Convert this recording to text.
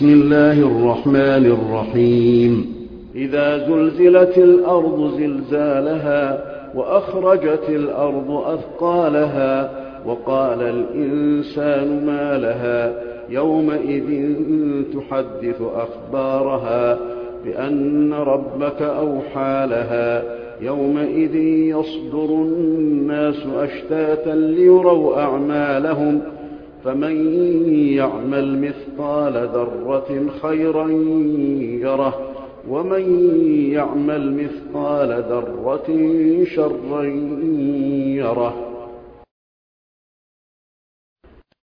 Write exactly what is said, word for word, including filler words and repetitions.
بسم الله الرحمن الرحيم إذا زلزلت الأرض زلزالها وأخرجت الأرض أثقالها وقال الإنسان ما لها يومئذ تحدث أخبارها بأن ربك أوحى لها يومئذ يصدر الناس أشتاتا ليروا أعمالهم فمن يعمل مثقال ذرة خيرا يره ومن يعمل مثقال ذرة شرا يره